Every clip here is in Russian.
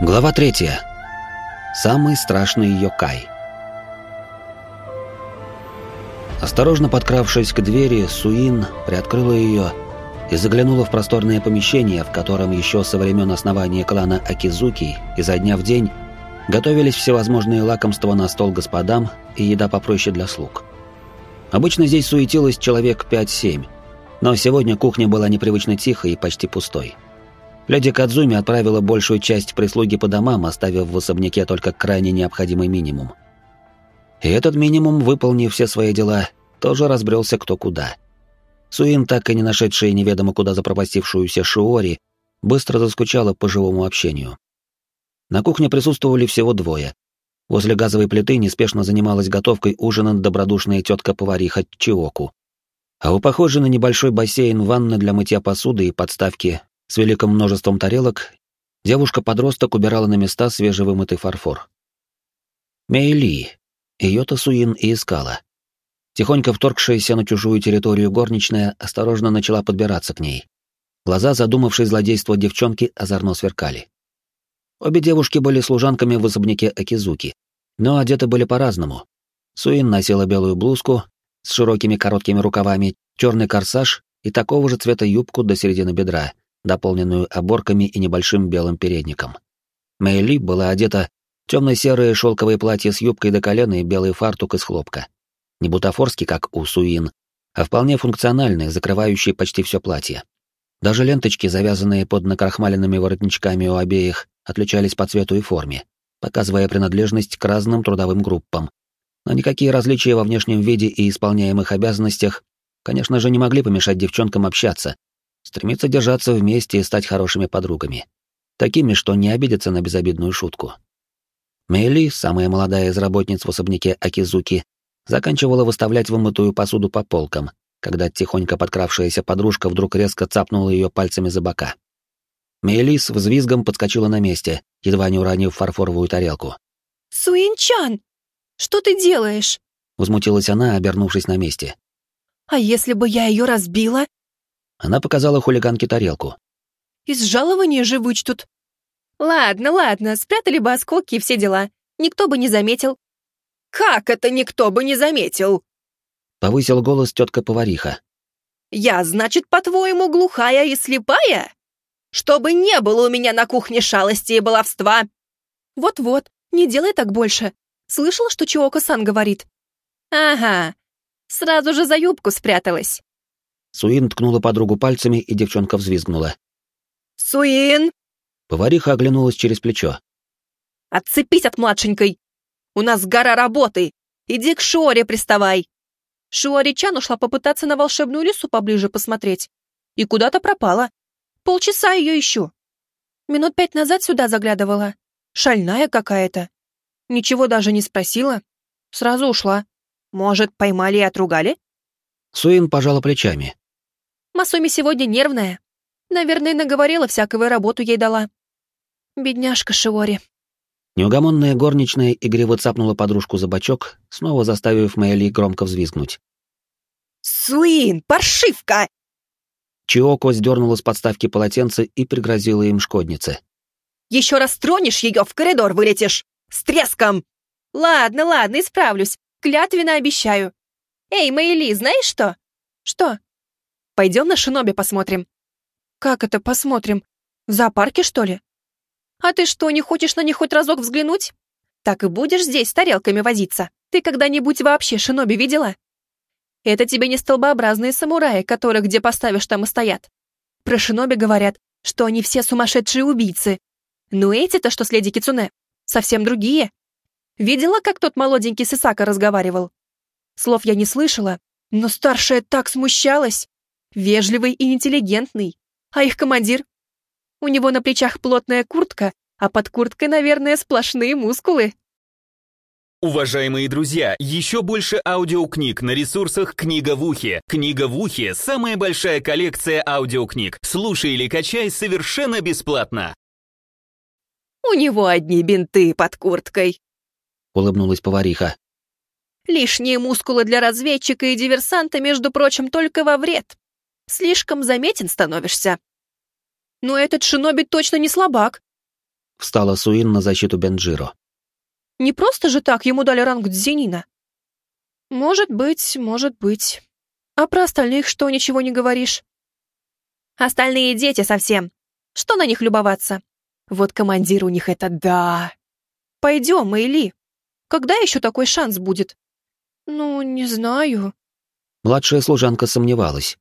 Глава 3. Самый страшный йокай. Осторожно подкравшись к двери, Суин приоткрыла ее и заглянула в просторное помещение, в котором еще со времен основания клана Акизуки изо дня в день готовились всевозможные лакомства на стол господам и еда попроще для слуг. Обычно здесь суетилось человек 5-7, но сегодня кухня была непривычно тихой и почти пустой. Леди Кадзуми отправила большую часть прислуги по домам, оставив в особняке только крайне необходимый минимум. И этот минимум, выполнив все свои дела, тоже разбрелся кто куда. Суин, так и не нашедшая неведомо куда запропастившуюся Шиори, быстро заскучала по живому общению. На кухне присутствовали всего двое. Возле газовой плиты неспешно занималась готовкой ужина добродушная тетка-повариха Чиоку. А у похожей на небольшой бассейн ванны для мытья посуды и подставки с великим множеством тарелок девушка-подросток убирала на места свежевымытый фарфор. Мэйли. Ее-то Суин и искала. Тихонько вторгшаяся на чужую территорию горничная осторожно начала подбираться к ней. Глаза задумавшей злодейства девчонки озорно сверкали. Обе девушки были служанками в особняке Акизуки, но одеты были по-разному. Суин носила белую блузку с широкими короткими рукавами, черный корсаж и такого же цвета юбку до середины бедра, дополненную оборками и небольшим белым передником. Мэйли была одета в темно-серое шелковое платье с юбкой до колена и белый фартук из хлопка. Не бутафорский, как у Суин, а вполне функциональный, закрывающий почти все платье. Даже ленточки, завязанные под накрахмаленными воротничками у обеих, отличались по цвету и форме, показывая принадлежность к разным трудовым группам. Но никакие различия во внешнем виде и исполняемых обязанностях, конечно же, не могли помешать девчонкам общаться, стремиться держаться вместе и стать хорошими подругами. Такими, что не обидятся на безобидную шутку. Мэйли, самая молодая из работниц в особняке Акизуки, заканчивала выставлять вымытую посуду по полкам, когда тихонько подкравшаяся подружка вдруг резко цапнула ее пальцами за бока. Мэйли с взвизгом подскочила на месте, едва не уронив фарфоровую тарелку. «Суин-чан, что ты делаешь?» — возмутилась она, обернувшись на месте. «А если бы я ее разбила?» Она показала хулиганке тарелку. «Из жалования же вычтут». «Ладно, спрятали бы осколки и все дела. Никто бы не заметил». «Как это никто бы не заметил?» — повысил голос тетка-повариха. «Я, значит, по-твоему, глухая и слепая? Чтобы не было у меня на кухне шалости и баловства!» «Вот-вот, не делай так больше. Слышала, что Чиоко-сан говорит?» «Ага, сразу же за юбку спряталась». Суин ткнула подругу пальцами, и девчонка взвизгнула. «Суин!» Повариха оглянулась через плечо. «Отцепись от младшенькой! У нас гора работы! Иди к Шиоре приставай!» Шиори-чан ушла попытаться на волшебную лису поближе посмотреть. И куда-то пропала. Полчаса ее ищу. Минут 5 назад сюда заглядывала. Шальная какая-то. Ничего даже не спросила. Сразу ушла. Может, поймали и отругали? Суин пожала плечами. Масуми сегодня нервная. Наверное, наговорила всякого, работу ей дала. Бедняжка Шиори. Неугомонная горничная игриво цапнула подружку за бочок, снова заставив Мэйли громко взвизгнуть. «Суин, паршивка!» Чиоко сдернула с подставки полотенце и пригрозила им шкоднице. «Еще раз тронешь ее, в коридор вылетишь! С треском!» «Ладно, исправлюсь. Клятвенно обещаю. Эй, Мэйли, знаешь что?» «Что?» «Пойдем на шиноби посмотрим». «Как это посмотрим? В зоопарке, что ли?» «А ты что, не хочешь на них хоть разок взглянуть? Так и будешь здесь с тарелками возиться. Ты когда-нибудь вообще шиноби видела? Это тебе не столбообразные самураи, которых где поставишь, там и стоят. Про шиноби говорят, что они все сумасшедшие убийцы. Но эти-то, что с леди Кицуне, совсем другие. Видела, как тот молоденький Сисака разговаривал? Слов я не слышала, но старшая так смущалась. Вежливый и интеллигентный. А их командир? У него на плечах плотная куртка, а под курткой, наверное, сплошные мускулы. Уважаемые друзья, еще больше аудиокниг на ресурсах «Книга в ухе». «Книга в ухе» — самая большая коллекция аудиокниг. Слушай или качай совершенно бесплатно. У него одни бинты под курткой, — улыбнулась повариха. Лишние мускулы для разведчика и диверсанта, между прочим, только во вред. Слишком заметен становишься. Но этот шиноби точно не слабак. встала Суин на защиту Бенджиро. Не просто же так ему дали ранг дзенина. Может быть, может быть. А про остальных что, ничего не говоришь? Остальные дети совсем. Что на них любоваться? Вот командир у них это да. Пойдем, Мэйли. Когда еще такой шанс будет? Ну, не знаю. Младшая служанка сомневалась.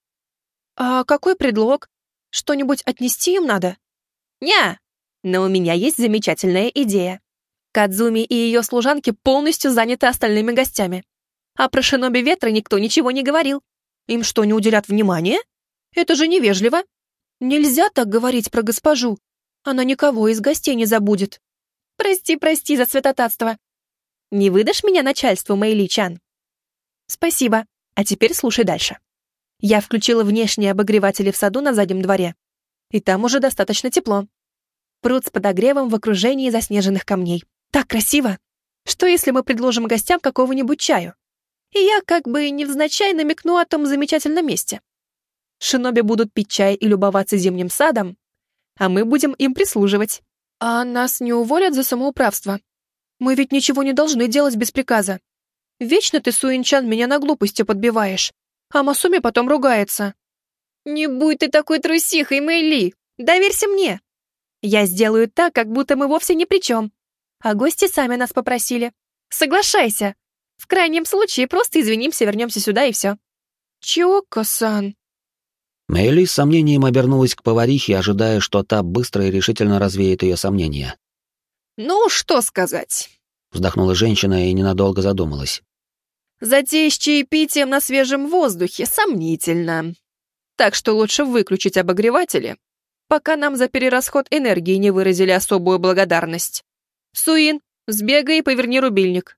А какой предлог? Что-нибудь отнести им надо? Ня! Но у меня есть замечательная идея. Кадзуми и ее служанки полностью заняты остальными гостями. А про шиноби ветра никто ничего не говорил. Им что, не уделят внимания? Это же невежливо. Нельзя так говорить про госпожу. Она никого из гостей не забудет. Прости за святотатство. Не выдашь меня начальству, Мэйли-чан? Спасибо. А теперь слушай дальше. Я включила внешние обогреватели в саду на заднем дворе. И там уже достаточно тепло. Пруд с подогревом в окружении заснеженных камней. Так красиво! Что если мы предложим гостям какого-нибудь чаю? И я как бы невзначай намекну о том замечательном месте. Шиноби будут пить чай и любоваться зимним садом, а мы будем им прислуживать. А нас не уволят за самоуправство? Мы ведь ничего не должны делать без приказа. Вечно ты, Суин-чан, меня на глупости подбиваешь, а Масуми потом ругается. Не будь ты такой трусихой, Мэйли, доверься мне. Я сделаю так, как будто мы вовсе ни при чем. А гости сами нас попросили. Соглашайся. В крайнем случае просто извинимся, вернемся сюда и все. Чиоко-сан. Мэйли с сомнением обернулась к поварихе, ожидая, что та быстро и решительно развеет ее сомнения. Ну, что сказать? Вздохнула женщина и ненадолго задумалась. Затея с чаепитием на свежем воздухе сомнительно. Так что лучше выключить обогреватели, пока нам за перерасход энергии не выразили особую благодарность. Суин, сбегай и поверни рубильник.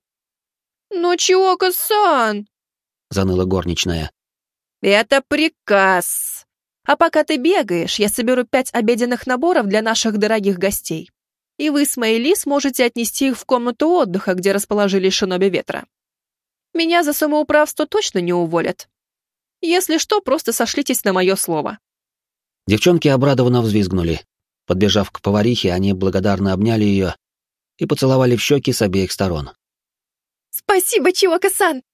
Но Чиоко-сан! Заныла горничная. Это приказ. А пока ты бегаешь, я соберу 5 обеденных наборов для наших дорогих гостей. И вы с Мэйли сможете отнести их в комнату отдыха, где расположились шиноби ветра. Меня за самоуправство точно не уволят. Если что, просто сошлитесь на мое слово. Девчонки обрадованно взвизгнули. Подбежав к поварихе, они благодарно обняли ее и поцеловали в щеки с обеих сторон. «Спасибо, Чиоко-сан!»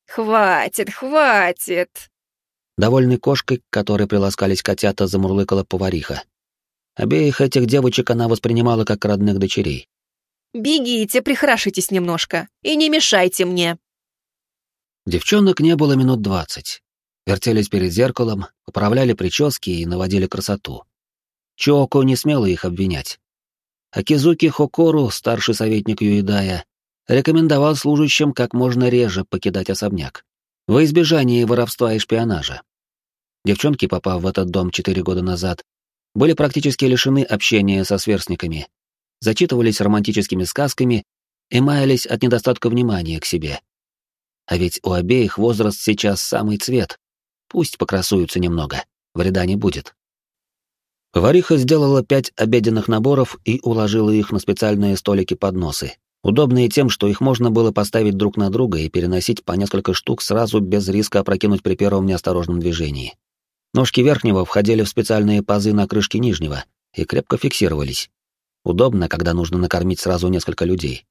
«Хватит!» Довольной кошкой, к которой приласкались котята, замурлыкала повариха. Обеих этих девочек она воспринимала как родных дочерей. «Бегите, прихорошитесь немножко, и не мешайте мне!» Девчонок не было минут 20. Вертелись перед зеркалом, поправляли прически и наводили красоту. Чиоко не смела их обвинять. Акизуки Хокору, старший советник Юидая, рекомендовал служащим как можно реже покидать особняк, во избежание воровства и шпионажа. Девчонки, попав в этот дом 4 года назад, были практически лишены общения со сверстниками, зачитывались романтическими сказками и маялись от недостатка внимания к себе. А ведь у обеих возраст сейчас самый цвет. Пусть покрасуются немного, вреда не будет. Повариха сделала 5 обеденных наборов и уложила их на специальные столики-подносы, удобные тем, что их можно было поставить друг на друга и переносить по несколько штук сразу без риска опрокинуть при первом неосторожном движении. Ножки верхнего входили в специальные пазы на крышке нижнего и крепко фиксировались. Удобно, когда нужно накормить сразу несколько людей.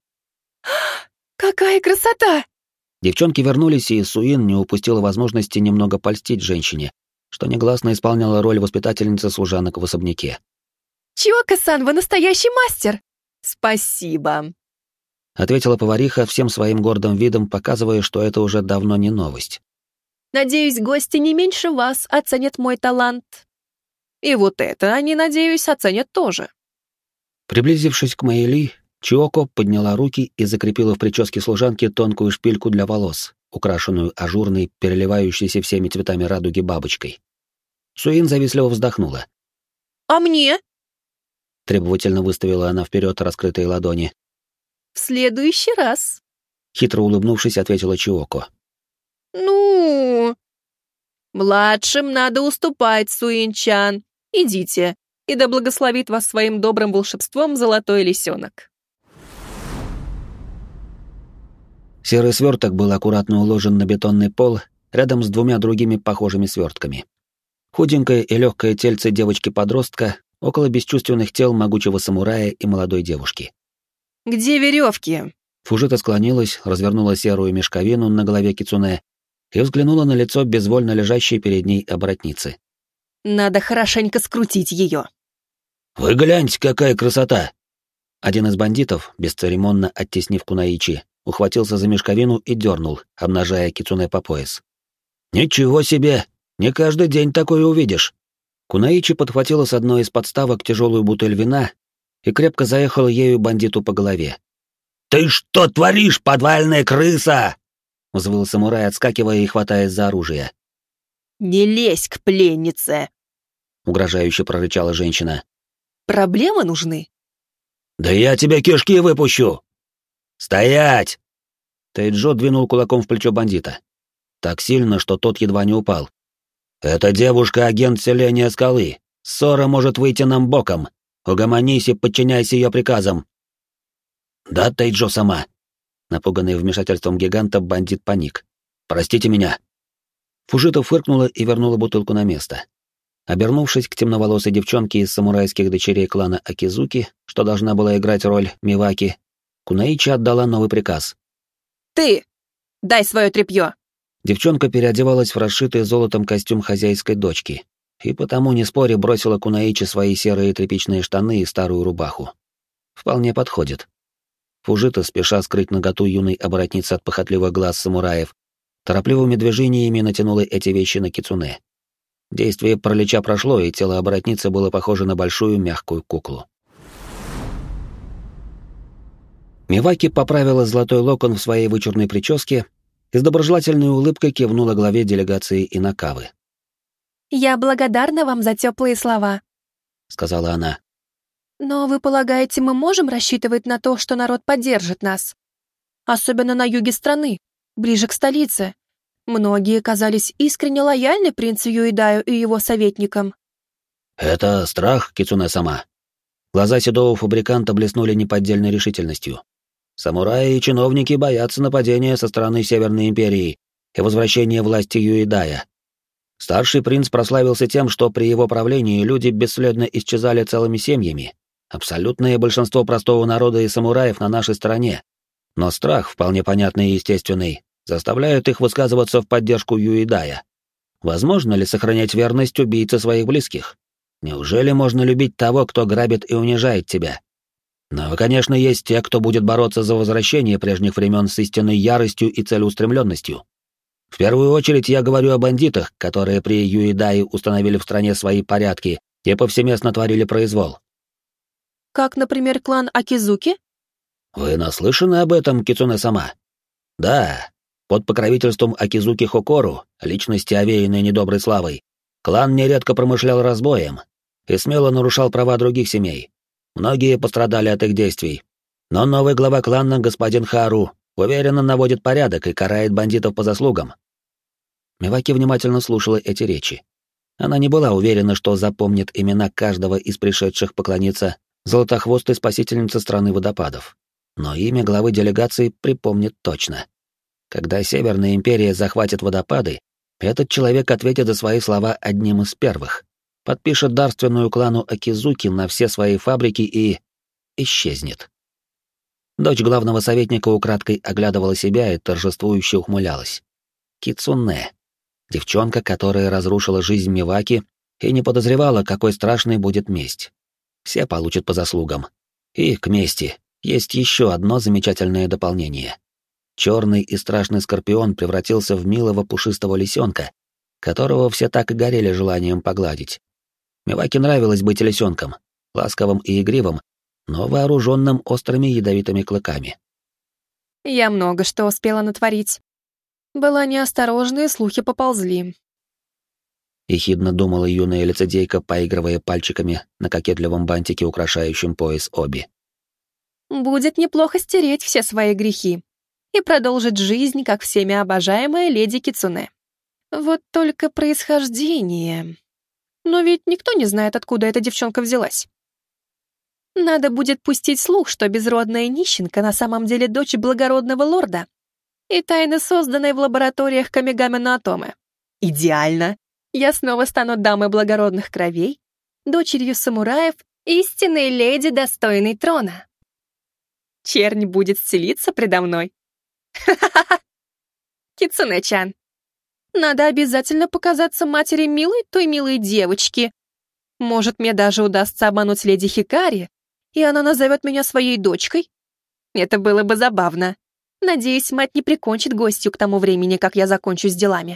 «Какая красота!» Девчонки вернулись, и Суин не упустила возможности немного польстить женщине, что негласно исполняла роль воспитательницы служанок в особняке. «Чиоко-сан, вы настоящий мастер!» «Спасибо!» — ответила повариха всем своим гордым видом, показывая, что это уже давно не новость. «Надеюсь, гости не меньше вас оценят мой талант. И вот это они, надеюсь, оценят тоже». Приблизившись к Мэйли, Чиоко подняла руки и закрепила в прическе служанки тонкую шпильку для волос, украшенную ажурной, переливающейся всеми цветами радуги бабочкой. Суин завистливо вздохнула. «А мне?» — требовательно выставила она вперед раскрытые ладони. «В следующий раз», — хитро улыбнувшись, ответила Чиоко. «Ну...» «Младшим надо уступать, Суин-чан. Идите, и да благословит вас своим добрым волшебством золотой лисенок». Серый сверток был аккуратно уложен на бетонный пол рядом с 2 другими похожими свертками. Худенькое и легкое тельце девочки-подростка около бесчувственных тел могучего самурая и молодой девушки. «Где веревки?» Фужита склонилась, развернула серую мешковину на голове кицуне и взглянула на лицо безвольно лежащей перед ней оборотницы. «Надо хорошенько скрутить ее». «Вы гляньте, какая красота!» Один из бандитов, бесцеремонно оттеснив Кунаичи, ухватился за мешковину и дернул, обнажая кицуне по пояс. «Ничего себе! Не каждый день такое увидишь!» Кунаичи подхватила с одной из подставок тяжелую бутыль вина и крепко заехала ею бандиту по голове. «Ты что творишь, подвальная крыса?» — взвыл самурай, отскакивая и хватаясь за оружие. «Не лезь к пленнице!» — угрожающе прорычала женщина. «Проблемы нужны?» «Да я тебе кишки выпущу!» «Стоять!» Тайджо двинул кулаком в плечо бандита. Так сильно, что тот едва не упал. «Эта девушка — агент селения Скалы. Ссора может выйти нам боком. Угомонись и подчиняйся ее приказам». «Да, Тайджо-сама». Напуганный вмешательством гиганта, бандит паник. «Простите меня». Фужита фыркнула и вернула бутылку на место. Обернувшись к темноволосой девчонке из самурайских дочерей клана Акизуки, что должна была играть роль Миваки, Кунаичи отдала новый приказ. «Ты! Дай свое тряпье!» Девчонка переодевалась в расшитый золотом костюм хозяйской дочки, и потому, не споря, бросила Кунаичи свои серые тряпичные штаны и старую рубаху. Вполне подходит. Фужита, спеша скрыть наготу юной оборотницы от похотливых глаз самураев, торопливыми движениями натянула эти вещи на кицуне. Действие паралича прошло, и тело оборотницы было похоже на большую мягкую куклу. Миваки поправила золотой локон в своей вычурной прическе и с доброжелательной улыбкой кивнула главе делегации Инакавы. «Я благодарна вам за теплые слова», — сказала она. «Но вы полагаете, мы можем рассчитывать на то, что народ поддержит нас? Особенно на юге страны, ближе к столице. Многие казались искренне лояльны принцу Юэдаю и его советникам». «Это страх, Кицуне-сама». Глаза седого фабриканта блеснули неподдельной решительностью. «Самураи и чиновники боятся нападения со стороны Северной империи и возвращения власти Юэдая. Старший принц прославился тем, что при его правлении люди бесследно исчезали целыми семьями. Абсолютное большинство простого народа и самураев на нашей стороне. Но страх, вполне понятный и естественный, заставляет их высказываться в поддержку Юэдая. Возможно ли сохранять верность убийце своих близких? Неужели можно любить того, кто грабит и унижает тебя? Но, конечно, есть те, кто будет бороться за возвращение прежних времен с истинной яростью и целеустремленностью. В первую очередь я говорю о бандитах, которые при Юэдае установили в стране свои порядки и повсеместно творили произвол. Как, например, клан Акизуки? Вы наслышаны об этом, Кицуне-сама? Да, под покровительством Акизуки Хокору, личности, овеянной недоброй славой, клан нередко промышлял разбоем и смело нарушал права других семей. Многие пострадали от их действий. Но новый глава клана, господин Хару, уверенно наводит порядок и карает бандитов по заслугам. Миваки внимательно слушала эти речи. Она не была уверена, что запомнит имена каждого из пришедших поклониться золотохвостой спасительнице страны водопадов. Но имя главы делегации припомнит точно. Когда Северная империя захватит водопады, этот человек ответит за свои слова одним из первых, подпишет дарственную клану Акизуки на все свои фабрики и исчезнет. Дочь главного советника украдкой оглядывала себя и торжествующе ухмылялась. Кицуне. Девчонка, которая разрушила жизнь Миваки и не подозревала, какой страшной будет месть. Все получат по заслугам. И к мести есть еще одно замечательное дополнение. Черный и страшный скорпион превратился в милого пушистого лисенка, которого все так и горели желанием погладить. Миваки нравилось быть лисенком, ласковым и игривым, но вооруженным острыми ядовитыми клыками. «Я много что успела натворить. Была неосторожна, и слухи поползли», — ехидно думала юная лицедейка, поигрывая пальчиками на кокетливом бантике, украшающем пояс Оби. «Будет неплохо стереть все свои грехи и продолжить жизнь, как всеми обожаемая леди Кицуне. Вот только происхождение... Но ведь никто не знает, откуда эта девчонка взялась. Надо будет пустить слух, что безродная нищенка на самом деле дочь благородного лорда и тайно созданной в лабораториях Камигами-но Атоме. Идеально! Я снова стану дамой благородных кровей, дочерью самураев, истинной леди, достойной трона. Чернь будет стелиться предо мной. Ха-ха-ха! Кицунэ-чан, надо обязательно показаться матери милой той милой девочки. Может, мне даже удастся обмануть леди Хикари, и она назовет меня своей дочкой? Это было бы забавно. Надеюсь, мать не прикончит гостью к тому времени, как я закончу с делами.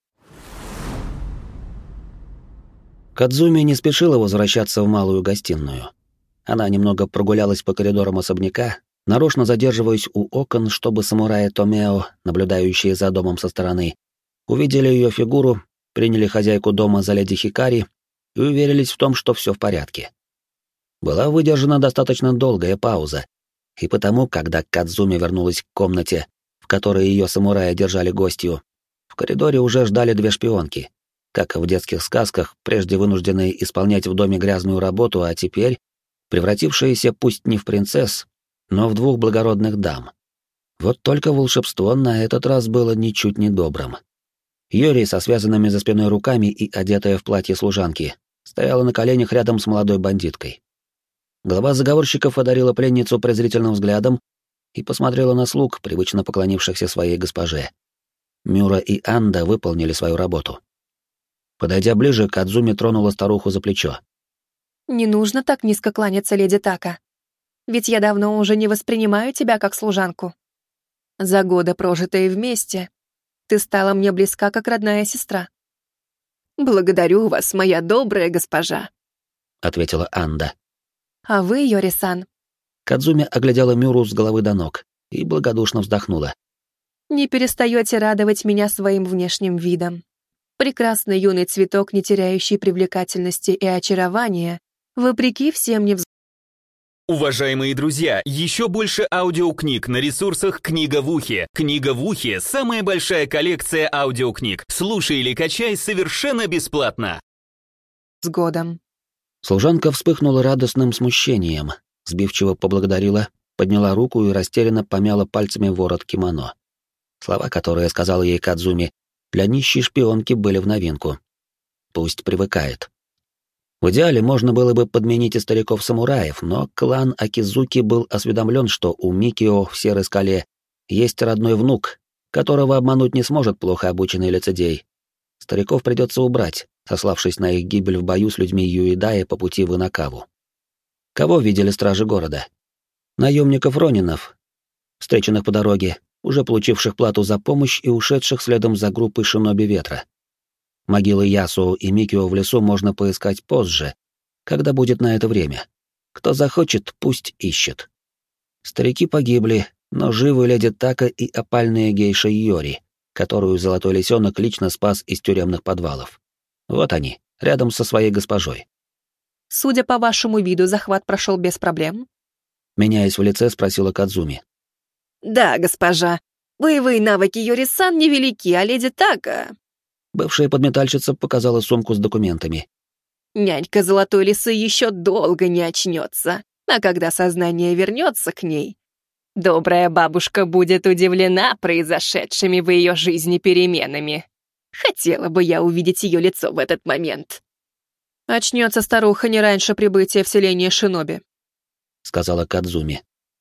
Кадзуми не спешила возвращаться в малую гостиную. Она немного прогулялась по коридорам особняка, нарочно задерживаясь у окон, чтобы самураи Томео, наблюдающие за домом со стороны, увидели ее фигуру, приняли хозяйку дома за леди Хикари и уверились в том, что все в порядке. Была выдержана достаточно долгая пауза, и потому, когда Кадзуми вернулась к комнате, в которой ее самураи держали гостью, в коридоре уже ждали две шпионки, как в детских сказках, прежде вынужденные исполнять в доме грязную работу, а теперь превратившиеся пусть не в принцесс, но в двух благородных дам. Вот только волшебство на этот раз было ничуть не добрым. Юри со связанными за спиной руками и одетая в платье служанки стояла на коленях рядом с молодой бандиткой. Глава заговорщиков одарила пленницу презрительным взглядом и посмотрела на слуг, привычно поклонившихся своей госпоже. Мюра и Анда выполнили свою работу. Подойдя ближе, Кадзуми тронула старуху за плечо. «Не нужно так низко кланяться, леди Така. Ведь я давно уже не воспринимаю тебя как служанку. За годы, прожитые вместе, ты стала мне близка, как родная сестра». «Благодарю вас, моя добрая госпожа», — ответила Анда. «А вы, Йори-сан...» Кадзуми оглядела Мюру с головы до ног и благодушно вздохнула. «Не перестаете радовать меня своим внешним видом. Прекрасный юный цветок, не теряющий привлекательности и очарования, вопреки всем невзгодам». Уважаемые друзья, еще больше аудиокниг на ресурсах «Книга в ухе». «Книга в ухе» — самая большая коллекция аудиокниг. Слушай или качай совершенно бесплатно. «С годом». Служанка вспыхнула радостным смущением, сбивчиво поблагодарила, подняла руку и растерянно помяла пальцами ворот кимоно. Слова, которые сказала ей Кадзуми, для нищей шпионки были в новинку. Пусть привыкает. В идеале можно было бы подменить и стариков-самураев, но клан Акизуки был осведомлен, что у Микио в Серой Скале есть родной внук, которого обмануть не сможет плохо обученный лицедей. Стариков придется убрать, сославшись на их гибель в бою с людьми Юидая по пути в Инакаву. Кого видели стражи города? Наемников Ронинов, встреченных по дороге, уже получивших плату за помощь и ушедших следом за группой шиноби ветра. Могилы Ясуо и Микио в лесу можно поискать позже, когда будет на это время. Кто захочет, пусть ищет. Старики погибли, но живы леди Така и опальная гейша Йори, которую Золотой Лисенок лично спас из тюремных подвалов. Вот они, рядом со своей госпожой. «Судя по вашему виду, захват прошел без проблем?» Меняясь в лице, спросила Кадзуми. «Да, госпожа. Боевые навыки Йори-сан невелики, а леди Така...» Бывшая подметальщица показала сумку с документами. «Нянька Золотой Лисы еще долго не очнется, а когда сознание вернется к ней, добрая бабушка будет удивлена произошедшими в ее жизни переменами. Хотела бы я увидеть ее лицо в этот момент». «Очнется старуха не раньше прибытия в селение Шиноби», — сказала Кадзуми.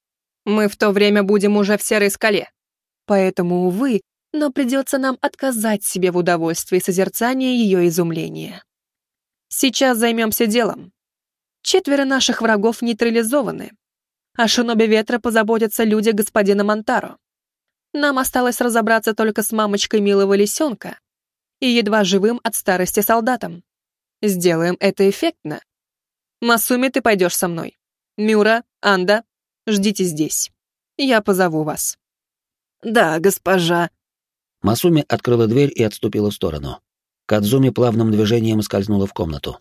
«Мы в то время будем уже в Серой Скале, поэтому, увы, но придется нам отказать себе в удовольствии созерцания ее изумления. Сейчас займемся делом. 4 наших врагов нейтрализованы. О шиноби ветра позаботятся люди господина Монтаро. Нам осталось разобраться только с мамочкой милого лисенка и едва живым от старости солдатом. Сделаем это эффектно. Масуми, ты пойдешь со мной. Мюра, Анда, ждите здесь. Я позову вас». «Да, госпожа». Масуми открыла дверь и отступила в сторону. Кадзуми плавным движением скользнула в комнату.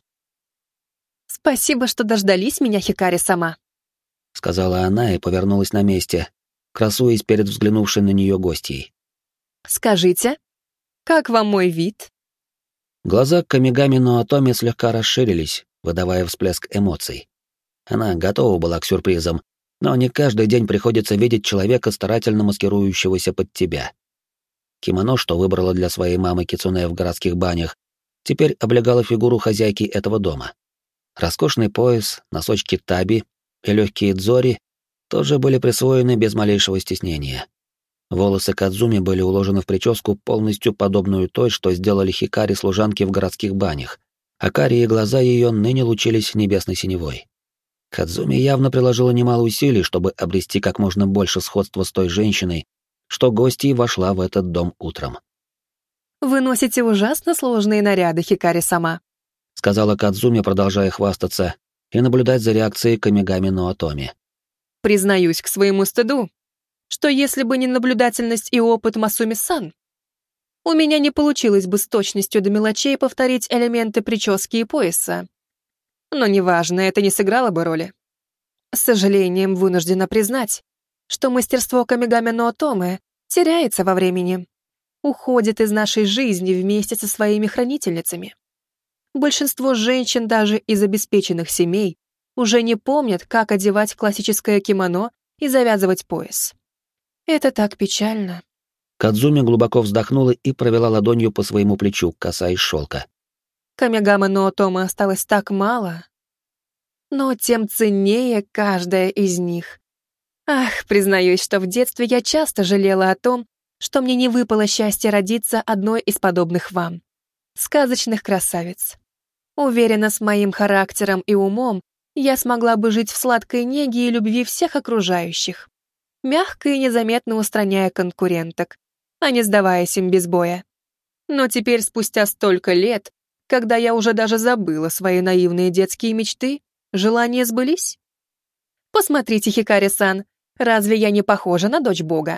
«Спасибо, что дождались меня, Хикари-сама», — сказала она и повернулась на месте, красуясь перед взглянувшей на нее гостьей. «Скажите, как вам мой вид?» Глаза Камигами Ноотоми слегка расширились, выдавая всплеск эмоций. Она готова была к сюрпризам, но не каждый день приходится видеть человека, старательно маскирующегося под тебя. Кимоно, что выбрала для своей мамы Кицунэ в городских банях, теперь облегало фигуру хозяйки этого дома. Роскошный пояс, носочки таби и легкие дзори тоже были присвоены без малейшего стеснения. Волосы Кадзуми были уложены в прическу, полностью подобную той, что сделали Хикари служанки в городских банях, а карие глаза ее ныне лучились небесной синевой. Кадзуми явно приложила немало усилий, чтобы обрести как можно больше сходства с той женщиной, что гостьей вошла в этот дом утром. «Вы носите ужасно сложные наряды, Хикари-сама», — сказала Кадзуми, продолжая хвастаться и наблюдать за реакцией Камигами Ноотоми. «Признаюсь к своему стыду, что если бы не наблюдательность и опыт Масуми-сан, у меня не получилось бы с точностью до мелочей повторить элементы прически и пояса. Но неважно, это не сыграло бы роли. С сожалением вынуждена признать, что мастерство Камигами Ноотоми теряется во времени, уходит из нашей жизни вместе со своими хранительницами. Большинство женщин даже из обеспеченных семей уже не помнят, как одевать классическое кимоно и завязывать пояс. Это так печально». Кадзуми глубоко вздохнула и провела ладонью по своему плечу, касаясь шелка. Камигами Ноотоми осталось так мало, но тем ценнее каждая из них. Ах, признаюсь, что в детстве я часто жалела о том, что мне не выпало счастье родиться одной из подобных вам, сказочных красавиц. Уверена, с моим характером и умом я смогла бы жить в сладкой неге и любви всех окружающих, мягко и незаметно устраняя конкуренток, а не сдаваясь им без боя. Но теперь, спустя столько лет, когда я уже даже забыла свои наивные детские мечты, желания сбылись? Посмотрите, Хикари-сан, разве я не похожа на дочь бога?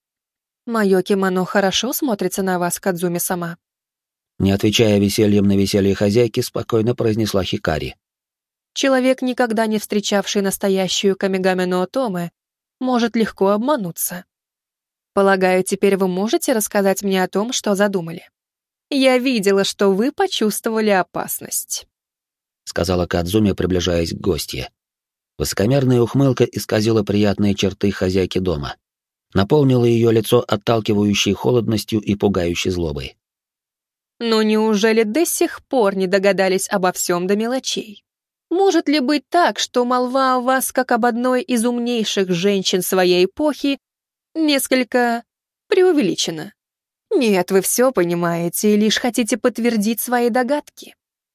Мое кимоно хорошо смотрится на вас, Кадзуми-сама. Не отвечая весельем на веселье хозяйки, спокойно произнесла Хикари. Человек, никогда не встречавший настоящую Камигами Ноотоми, может легко обмануться. Полагаю, теперь вы можете рассказать мне о том, что задумали. Я видела, что вы почувствовали опасность», — сказала Кадзуми, приближаясь к гостье. Высокомерная ухмылка исказила приятные черты хозяйки дома, наполнила ее лицо отталкивающей холодностью и пугающей злобой. «Но неужели до сих пор не догадались обо всем до мелочей? Может ли быть так, что молва о вас, как об одной из умнейших женщин своей эпохи, несколько преувеличена? Нет, вы все понимаете и лишь хотите подтвердить свои догадки.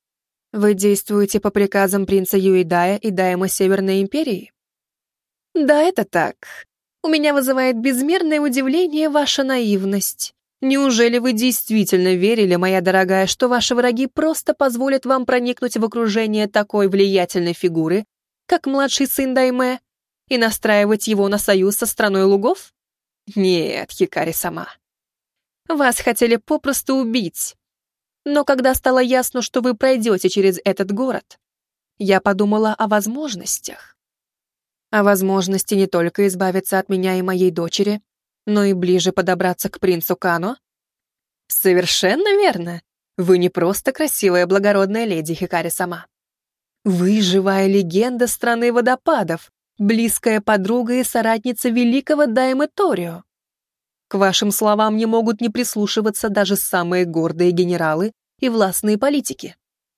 Вы действуете по приказам принца Юэдая и Дайма Северной Империи? Да, это так. У меня вызывает безмерное удивление ваша наивность. Неужели вы действительно верили, моя дорогая, что ваши враги просто позволят вам проникнуть в окружение такой влиятельной фигуры, как младший сын Дайме, и настраивать его на союз со страной лугов? Нет, Хикари-сама. Вас хотели попросту убить. Но когда стало ясно, что вы пройдете через этот город, я подумала о возможностях. О возможности не только избавиться от меня и моей дочери, но и ближе подобраться к принцу Кано. Совершенно верно. Вы не просто красивая благородная леди, Хикари-сама. Вы живая легенда страны водопадов, близкая подруга и соратница великого Даймэ Торио. К вашим словам не могут не прислушиваться даже самые гордые генералы и властные политики.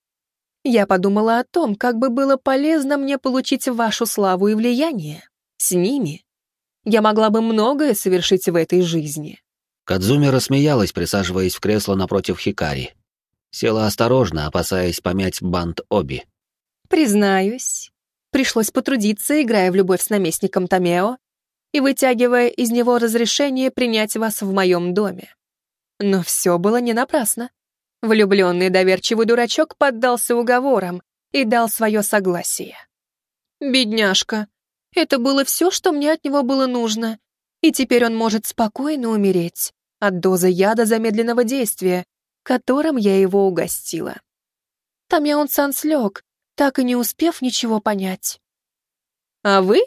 Я подумала о том, как бы было полезно мне получить вашу славу и влияние. С ними я могла бы многое совершить в этой жизни». Кадзуми рассмеялась, присаживаясь в кресло напротив Хикари. Села осторожно, опасаясь помять бант Оби. «Признаюсь, пришлось потрудиться, играя в любовь с наместником Томео и вытягивая из него разрешение принять вас в моем доме. Но все было не напрасно. Влюбленный доверчивый дурачок поддался уговорам и дал свое согласие. Бедняжка, это было все, что мне от него было нужно, и теперь он может спокойно умереть от дозы яда замедленного действия, которым я его угостила. Томео-сан слег, так и не успев ничего понять. А вы?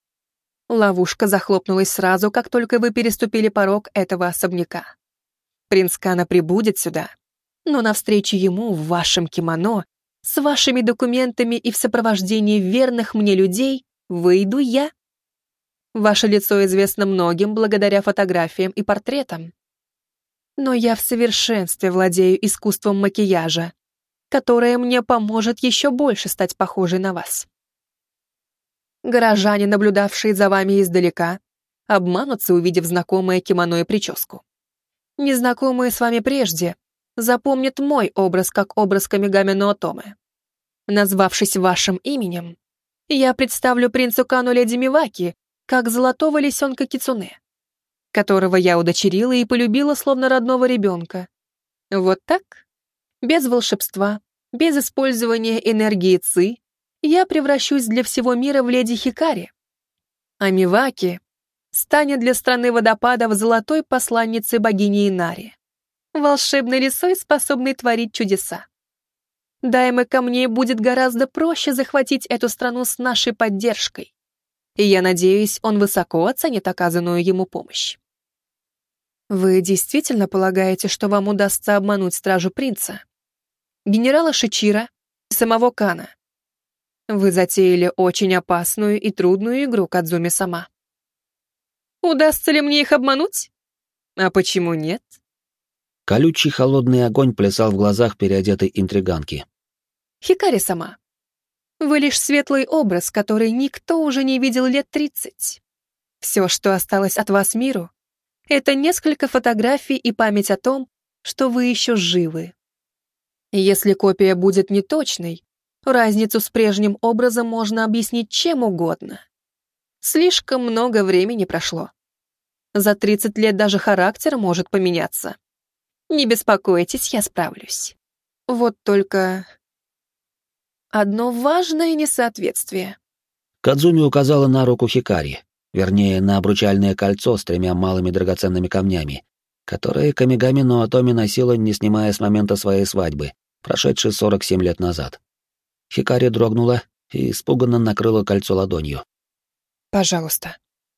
Ловушка захлопнулась сразу, как только вы переступили порог этого особняка. Принц Кано прибудет сюда, но навстречу ему в вашем кимоно, с вашими документами и в сопровождении верных мне людей выйду я. Ваше лицо известно многим благодаря фотографиям и портретам. Но я в совершенстве владею искусством макияжа, которое мне поможет еще больше стать похожей на вас. Горожане, наблюдавшие за вами издалека, обманутся, увидев знакомое кимоно и прическу. Незнакомые с вами прежде запомнят мой образ как образ Камигами но Отоме. Назвавшись вашим именем, я представлю принцу Кану леди Миваки как золотого лисенка Кицуне, которого я удочерила и полюбила словно родного ребенка. Вот так, без волшебства, без использования энергии Ци, я превращусь для всего мира в леди Хикари, а Миваки станет для страны водопадов золотой посланницей богини Инари, волшебной лисой, способной творить чудеса. Дайме камней будет гораздо проще захватить эту страну с нашей поддержкой, и я надеюсь, он высоко оценит оказанную ему помощь. Вы действительно полагаете, что вам удастся обмануть стражу принца, генерала Шичиро и самого Кана? Вы затеяли очень опасную и трудную игру, Кадзуми-сама. Удастся ли мне их обмануть? А почему нет? Колючий холодный огонь плясал в глазах переодетой интриганки. Хикари-сама, вы лишь светлый образ, который никто уже не видел лет 30. Все, что осталось от вас миру, это несколько фотографий и память о том, что вы еще живы. Если копия будет неточной, разницу с прежним образом можно объяснить чем угодно. Слишком много времени прошло. За 30 лет даже характер может поменяться. Не беспокойтесь, я справлюсь. Вот только одно важное несоответствие. Кадзуми указала на руку Хикари, вернее, на обручальное кольцо с 3 малыми драгоценными камнями, которые Камигами но Отоми носила, не снимая с момента своей свадьбы, прошедшей 47 лет назад. Хикари дрогнула и испуганно накрыла кольцо ладонью. Пожалуйста.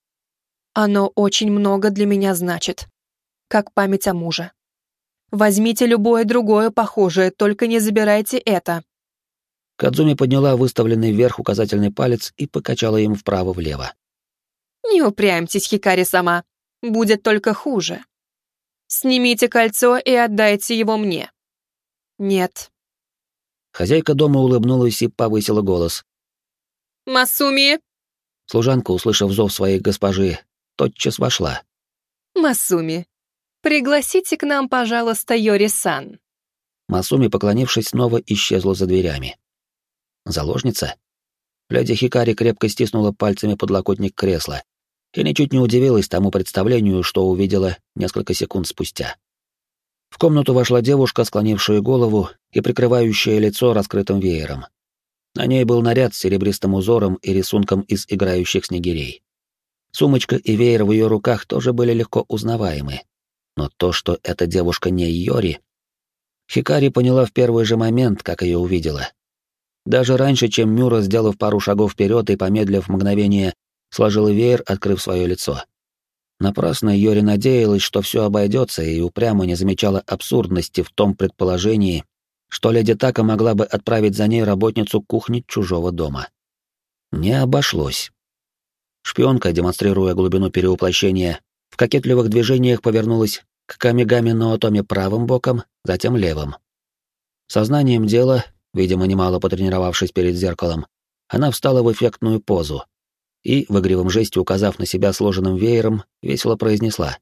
Оно очень много для меня значит, как память о муже. Возьмите любое другое похожее, только не забирайте это. Кадзуми подняла выставленный вверх указательный палец и покачала им вправо-влево. Не упрямьтесь, Хикари-сама, будет только хуже. Снимите кольцо и отдайте его мне. Нет. Хозяйка дома улыбнулась и повысила голос. Масуми! Служанка, услышав зов своей госпожи, тотчас вошла. Масуми, пригласите к нам, пожалуйста, Йори-сан. Масуми, поклонившись, снова исчезла за дверями. Заложница? Леди Хикари крепко стиснула пальцами подлокотник кресла и ничуть не удивилась тому представлению, что увидела несколько секунд спустя. В комнату вошла девушка, склонившая голову и прикрывающая лицо раскрытым веером. На ней был наряд с серебристым узором и рисунком из играющих снегирей. Сумочка и веер в ее руках тоже были легко узнаваемы. Но то, что эта девушка не Йори, Хикари поняла в первый же момент, как ее увидела. Даже раньше, чем Мюра, сделав пару шагов вперед и помедлив мгновение, сложила веер, открыв свое лицо. Напрасно Йори надеялась, что все обойдется, и упрямо не замечала абсурдности в том предположении, что леди Така могла бы отправить за ней работницу кухни чужого дома. Не обошлось. Шпионка, демонстрируя глубину перевоплощения, в кокетливых движениях повернулась к Камигами но Отоми правым боком, затем левым. Сознанием дела, видимо, немало потренировавшись перед зеркалом, она встала в эффектную позу и, в игривом жесте указав на себя сложенным веером, весело произнесла.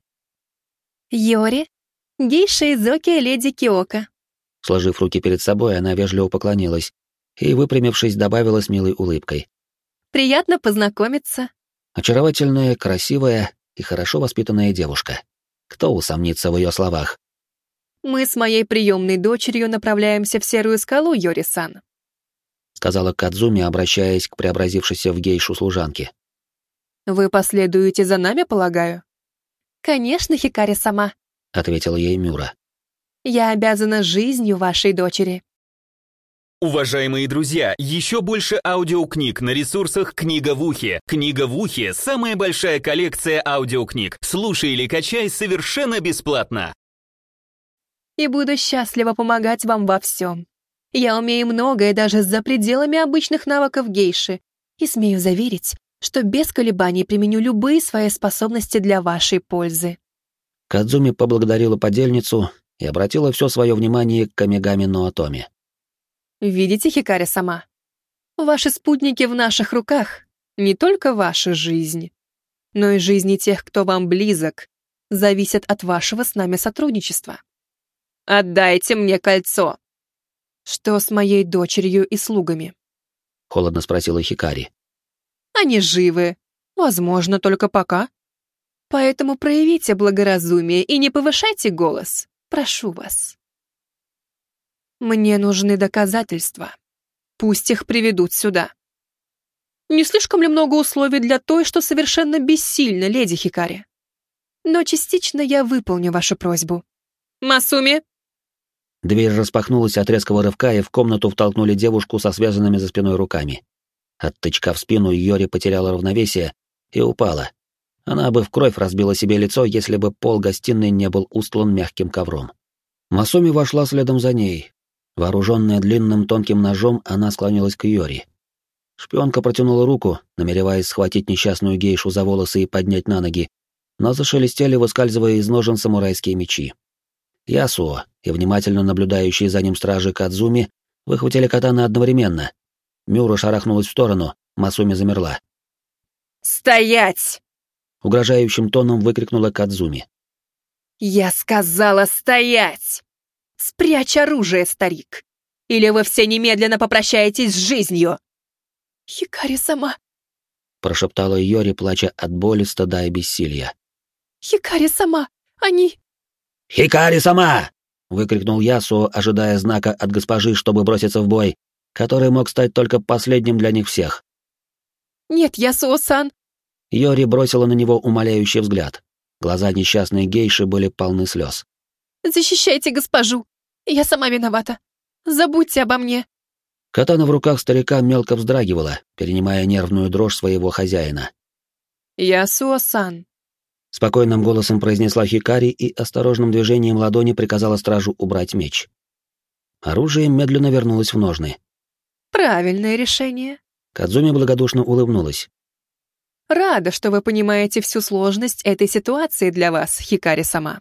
Йори, гейша Изоки леди Киока. Сложив руки перед собой, она вежливо поклонилась и, выпрямившись, добавила с милой улыбкой. Приятно познакомиться. Очаровательная, красивая и хорошо воспитанная девушка. Кто усомнится в ее словах? Мы с моей приемной дочерью направляемся в Серую скалу, Йори-сан, сказала Кадзуми, обращаясь к преобразившейся в гейшу служанке. Вы последуете за нами, полагаю? Конечно, Хикари-сама, ответила ей Мюра. Я обязана жизнью вашей дочери. Уважаемые друзья, еще больше аудиокниг на ресурсах «Книга в ухе». «Книга в ухе» — самая большая коллекция аудиокниг. Слушай или качай совершенно бесплатно. И буду счастлива помогать вам во всем. Я умею многое даже за пределами обычных навыков гейши и смею заверить, что без колебаний применю любые свои способности для вашей пользы. Кадзуми поблагодарила подельницу и обратила все свое внимание к Камигами но Отоми. Видите, Хикари-сама? Ваши спутники в наших руках. Не только ваша жизнь, но и жизни тех, кто вам близок, зависят от вашего с нами сотрудничества. Отдайте мне кольцо. Что с моей дочерью и слугами? Холодно спросила Хикари. Они живы, возможно, только пока. Поэтому проявите благоразумие и не повышайте голос. Прошу вас. Мне нужны доказательства. Пусть их приведут сюда. Не слишком ли много условий для той, что совершенно бессильна, леди Хикари? Но частично я выполню вашу просьбу. Масуми? Дверь распахнулась от резкого рывка, и в комнату втолкнули девушку со связанными за спиной руками. От тычка в спину Йори потеряла равновесие и упала. Она бы в кровь разбила себе лицо, если бы пол гостиной не был устлан мягким ковром. Масуми вошла следом за ней. Вооруженная длинным тонким ножом, она склонилась к Йори. Шпионка протянула руку, намереваясь схватить несчастную гейшу за волосы и поднять на ноги, но зашелестели, выскальзывая из ножен самурайские мечи. Ясуо и внимательно наблюдающие за ним стражи Кадзуми выхватили катаны одновременно. Мюра шарахнулась в сторону, Масуми замерла. «Стоять!» — угрожающим тоном выкрикнула Кадзуми. «Я сказала стоять! Спрячь оружие, старик! Или вы все немедленно попрощаетесь с жизнью!» «Хикари-сама!» — прошептала Йори, плача от боли, стыда и бессилия. «Хикари-сама! Они...» «Хикари-сама!» — выкрикнул Ясуо, ожидая знака от госпожи, чтобы броситься в бой, который мог стать только последним для них всех. «Нет, Ясуо-сан!» Йори бросила на него умоляющий взгляд. Глаза несчастной гейши были полны слез. «Защищайте госпожу! Я сама виновата! Забудьте обо мне!» Катана в руках старика мелко вздрагивала, перенимая нервную дрожь своего хозяина. «Ясуо-сан!» — спокойным голосом произнесла Хикари и осторожным движением ладони приказала стражу убрать меч. Оружие медленно вернулось в ножны. «Правильное решение!» Кадзуми благодушно улыбнулась. «Рада, что вы понимаете всю сложность этой ситуации для вас, Хикари-сама.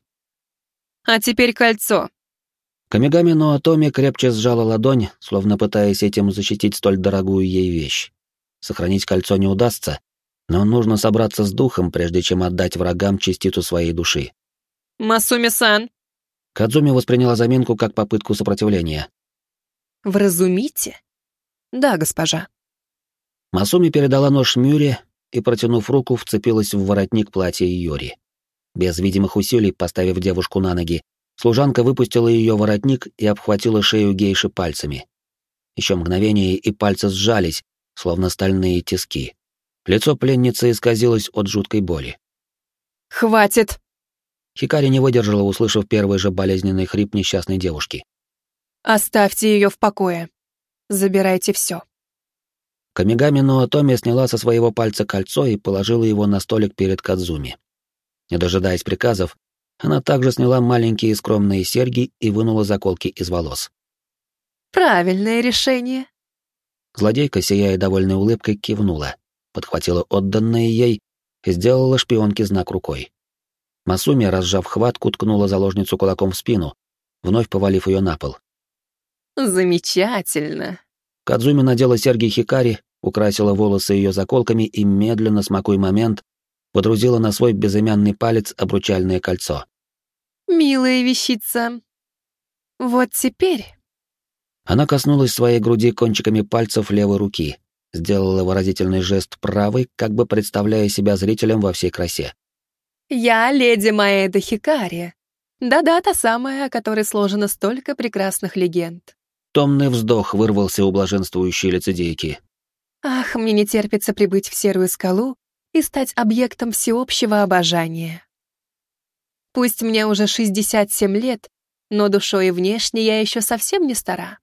А теперь кольцо!» Камигами Ноотоми крепче сжала ладонь, словно пытаясь этим защитить столь дорогую ей вещь. Сохранить кольцо не удастся, но нужно собраться с духом, прежде чем отдать врагам частицу своей души. «Масуми-сан!» Кадзуми восприняла заминку как попытку сопротивления. «Вразумите?» «Да, госпожа». Масуми передала нож Мюре и, протянув руку, вцепилась в воротник платья Йори. Без видимых усилий, поставив девушку на ноги, служанка выпустила ее воротник и обхватила шею гейши пальцами. Еще мгновение, и пальцы сжались, словно стальные тиски. Лицо пленницы исказилось от жуткой боли. «Хватит!» Хикари не выдержала, услышав первый же болезненный хрип несчастной девушки. «Оставьте ее в покое. Забирайте все». Камигами Ноотоми сняла со своего пальца кольцо и положила его на столик перед Кадзуми. Не дожидаясь приказов, она также сняла маленькие скромные серьги и вынула заколки из волос. «Правильное решение». Злодейка, сияя довольной улыбкой, кивнула, подхватила отданное ей и сделала шпионке знак рукой. Масуми, разжав хватку, ткнула заложницу кулаком в спину, вновь повалив ее на пол. «Замечательно». Кадзуми надела серьги Хикари, украсила волосы ее заколками и, медленно смакуя момент, водрузила на свой безымянный палец обручальное кольцо. «Милая вещица. Вот теперь...» Она коснулась своей груди кончиками пальцев левой руки, сделала выразительный жест правой, как бы представляя себя зрителем во всей красе. «Я леди Маэда Хикари. Да-да, та самая, о которой сложено столько прекрасных легенд». Томный вздох вырвался у блаженствующей лицедейки. «Ах, мне не терпится прибыть в Серую скалу и стать объектом всеобщего обожания. Пусть мне уже 67 лет, но душой и внешне я еще совсем не стара.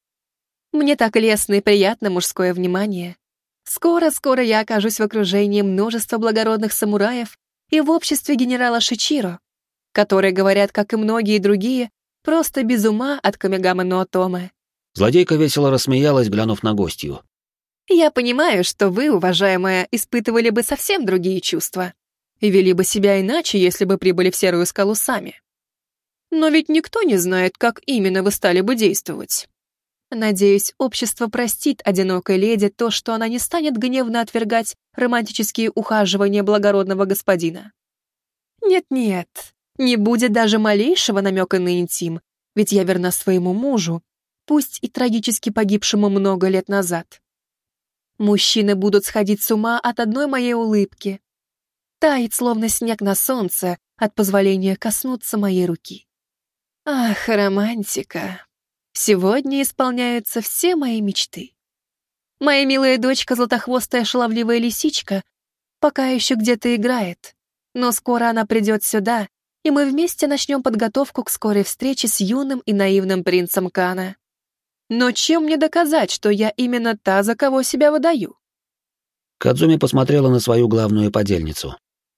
Мне так лестно и приятно мужское внимание. Скоро-скоро я окажусь в окружении множества благородных самураев и в обществе генерала Шичиро, которые говорят, как и многие другие, просто без ума от Камигами Ноотоме». Злодейка весело рассмеялась, глянув на гостью. «Я понимаю, что вы, уважаемая, испытывали бы совсем другие чувства и вели бы себя иначе, если бы прибыли в Серую скалу сами. Но ведь никто не знает, как именно вы стали бы действовать. Надеюсь, общество простит одинокой леди то, что она не станет гневно отвергать романтические ухаживания благородного господина. Нет-нет, не будет даже малейшего намека на интим, ведь я верна своему мужу, пусть и трагически погибшему много лет назад. Мужчины будут сходить с ума от одной моей улыбки, таять, словно снег на солнце, от позволения коснуться моей руки. Ах, романтика. Сегодня исполняются все мои мечты. Моя милая дочка, златохвостая шаловливая лисичка, пока еще где-то играет, но скоро она придет сюда, и мы вместе начнем подготовку к скорой встрече с юным и наивным принцем Кана. Но чем мне доказать, что я именно та, за кого себя выдаю? Кадзуми посмотрела на свою главную подельницу.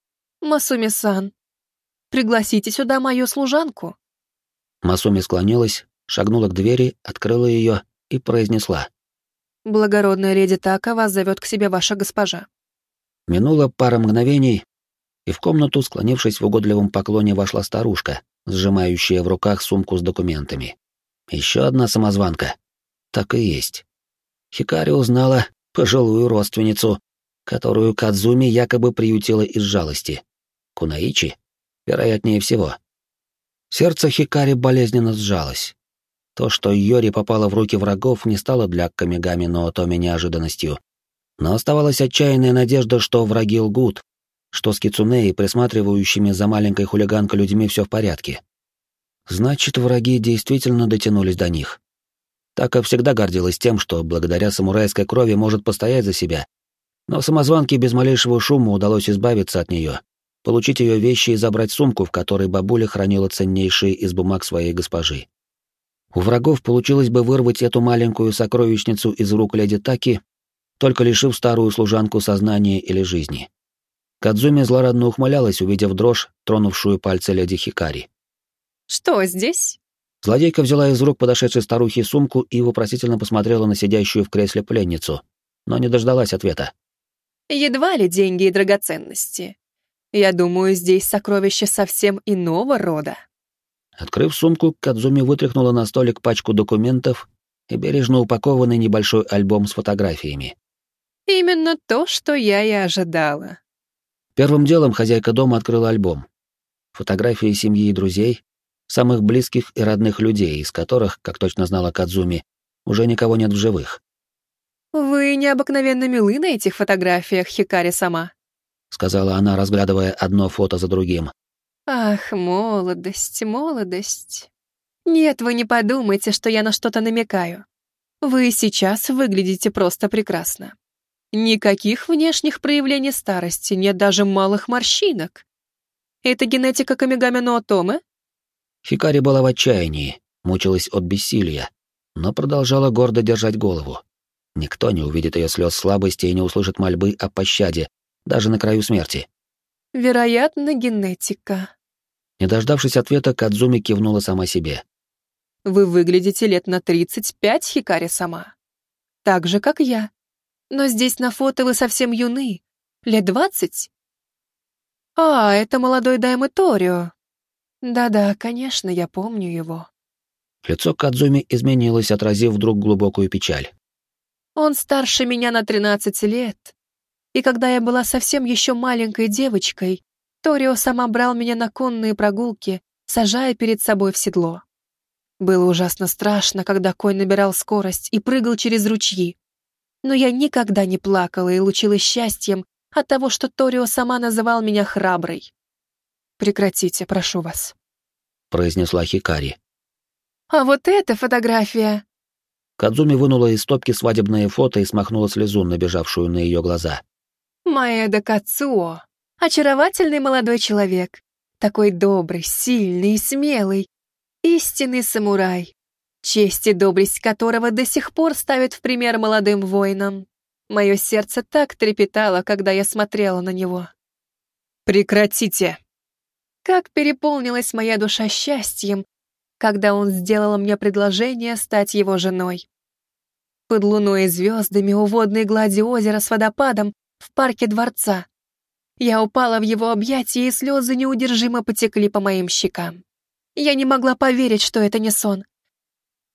Масуми-сан, пригласите сюда мою служанку. Масуми склонилась, шагнула к двери, открыла ее и произнесла. Благородная леди Така вас зовет к себе ваша госпожа. Минуло пара мгновений, и в комнату, склонившись в угодливом поклоне, вошла старушка, сжимающая в руках сумку с документами. Еще одна самозванка. Так и есть. Хикари узнала пожилую родственницу, которую Кадзуми якобы приютила из жалости. Кунаичи? Вероятнее всего. Сердце Хикари болезненно сжалось. То, что Йори попало в руки врагов, не стало для Камигами Ноотоми неожиданностью. Но оставалась отчаянная надежда, что враги лгут, что с Кицуне и присматривающими за маленькой хулиганкой людьми все в порядке. Значит, враги действительно дотянулись до них. Така всегда гордилась тем, что благодаря самурайской крови может постоять за себя. Но самозванке без малейшего шума удалось избавиться от нее, получить ее вещи и забрать сумку, в которой бабуля хранила ценнейшие из бумаг своей госпожи. У врагов получилось бы вырвать эту маленькую сокровищницу из рук леди Таки, только лишив старую служанку сознания или жизни. Кадзуми злорадно ухмылялась, увидев дрожь, тронувшую пальцы леди Хикари. Что здесь? Злодейка взяла из рук подошедшей старухи сумку и вопросительно посмотрела на сидящую в кресле пленницу, но не дождалась ответа. Едва ли деньги и драгоценности. Я думаю, здесь сокровища совсем иного рода. Открыв сумку, Кадзуми вытряхнула на столик пачку документов и бережно упакованный небольшой альбом с фотографиями. Именно то, что я и ожидала. Первым делом хозяйка дома открыла альбом. Фотографии семьи и друзей, самых близких и родных людей, из которых, как точно знала Кадзуми, уже никого нет в живых. «Вы необыкновенно милы на этих фотографиях, Хикари-сама», — сказала она, разглядывая одно фото за другим. «Ах, молодость, молодость. Нет, вы не подумайте, что я на что-то намекаю. Вы сейчас выглядите просто прекрасно. Никаких внешних проявлений старости, нет даже малых морщинок. Это генетика Камигами Ноотоме?» Хикари была в отчаянии, мучилась от бессилия, но продолжала гордо держать голову. Никто не увидит ее слез слабости и не услышит мольбы о пощаде, даже на краю смерти. «Вероятно, генетика». Не дождавшись ответа, Кадзуми кивнула сама себе. «Вы выглядите лет на 35, Хикари-сама. Так же, как я. Но здесь на фото вы совсем юны. Лет 20. А, это молодой Даймэ Торио. Да-да, конечно, я помню его». Лицо Кадзуми изменилось, отразив вдруг глубокую печаль. «Он старше меня на 13 лет. И когда я была совсем еще маленькой девочкой, Торио сама брал меня на конные прогулки, сажая перед собой в седло. Было ужасно страшно, когда конь набирал скорость и прыгал через ручьи. Но я никогда не плакала и лучилась счастьем от того, что Торио сама называл меня храброй. Прекратите, прошу вас», — произнесла Хикари. «А вот эта фотография...» Кадзуми вынула из стопки свадебное фото и смахнула слезу, набежавшую на ее глаза. «Маэда Кацуо. Очаровательный молодой человек. Такой добрый, сильный и смелый. Истинный самурай. Честь и доблесть которого до сих пор ставят в пример молодым воинам. Мое сердце так трепетало, когда я смотрела на него». «Прекратите!» Как переполнилась моя душа счастьем, когда он сделал мне предложение стать его женой. Под луной и звездами у водной глади озера с водопадом в парке дворца. Я упала в его объятия, и слезы неудержимо потекли по моим щекам. Я не могла поверить, что это не сон.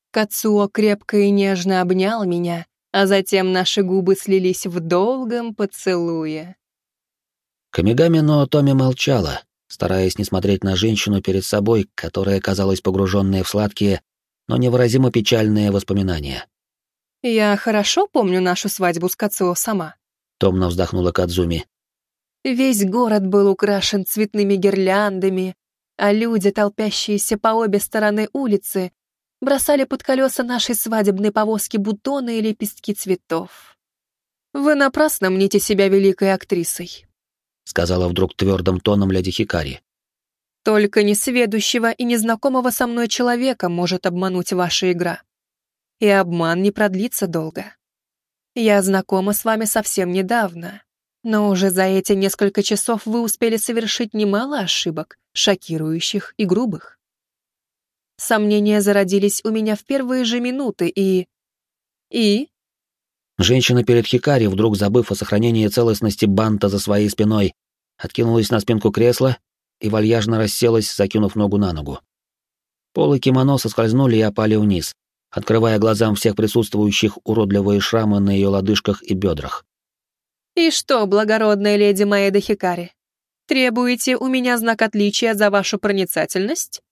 Кацуо крепко и нежно обнял меня, а затем наши губы слились в долгом поцелуе. Камигами но Томи молчала, стараясь не смотреть на женщину перед собой, которая казалась погруженная в сладкие, но невыразимо печальные воспоминания. «Я хорошо помню нашу свадьбу с Кацуо сама». Томно вздохнула Кадзуми. Весь город был украшен цветными гирляндами, а люди, толпящиеся по обе стороны улицы, бросали под колеса нашей свадебной повозки бутоны и лепестки цветов. «Вы напрасно мните себя великой актрисой», — сказала вдруг твердым тоном леди Хикари. «Только несведущего и незнакомого со мной человека может обмануть ваша игра. И обман не продлится долго. Я знакома с вами совсем недавно, но уже за эти несколько часов вы успели совершить немало ошибок, шокирующих и грубых. Сомнения зародились у меня в первые же минуты И? Женщина перед Хикари, вдруг забыв о сохранении целостности банта за своей спиной, откинулась на спинку кресла и вальяжно расселась, закинув ногу на ногу. Полы кимоно соскользнули и опали вниз, открывая глазам всех присутствующих уродливые шрамы на ее лодыжках и бедрах. «И что, благородная леди Маэда Хикари, требуете у меня знак отличия за вашу проницательность?»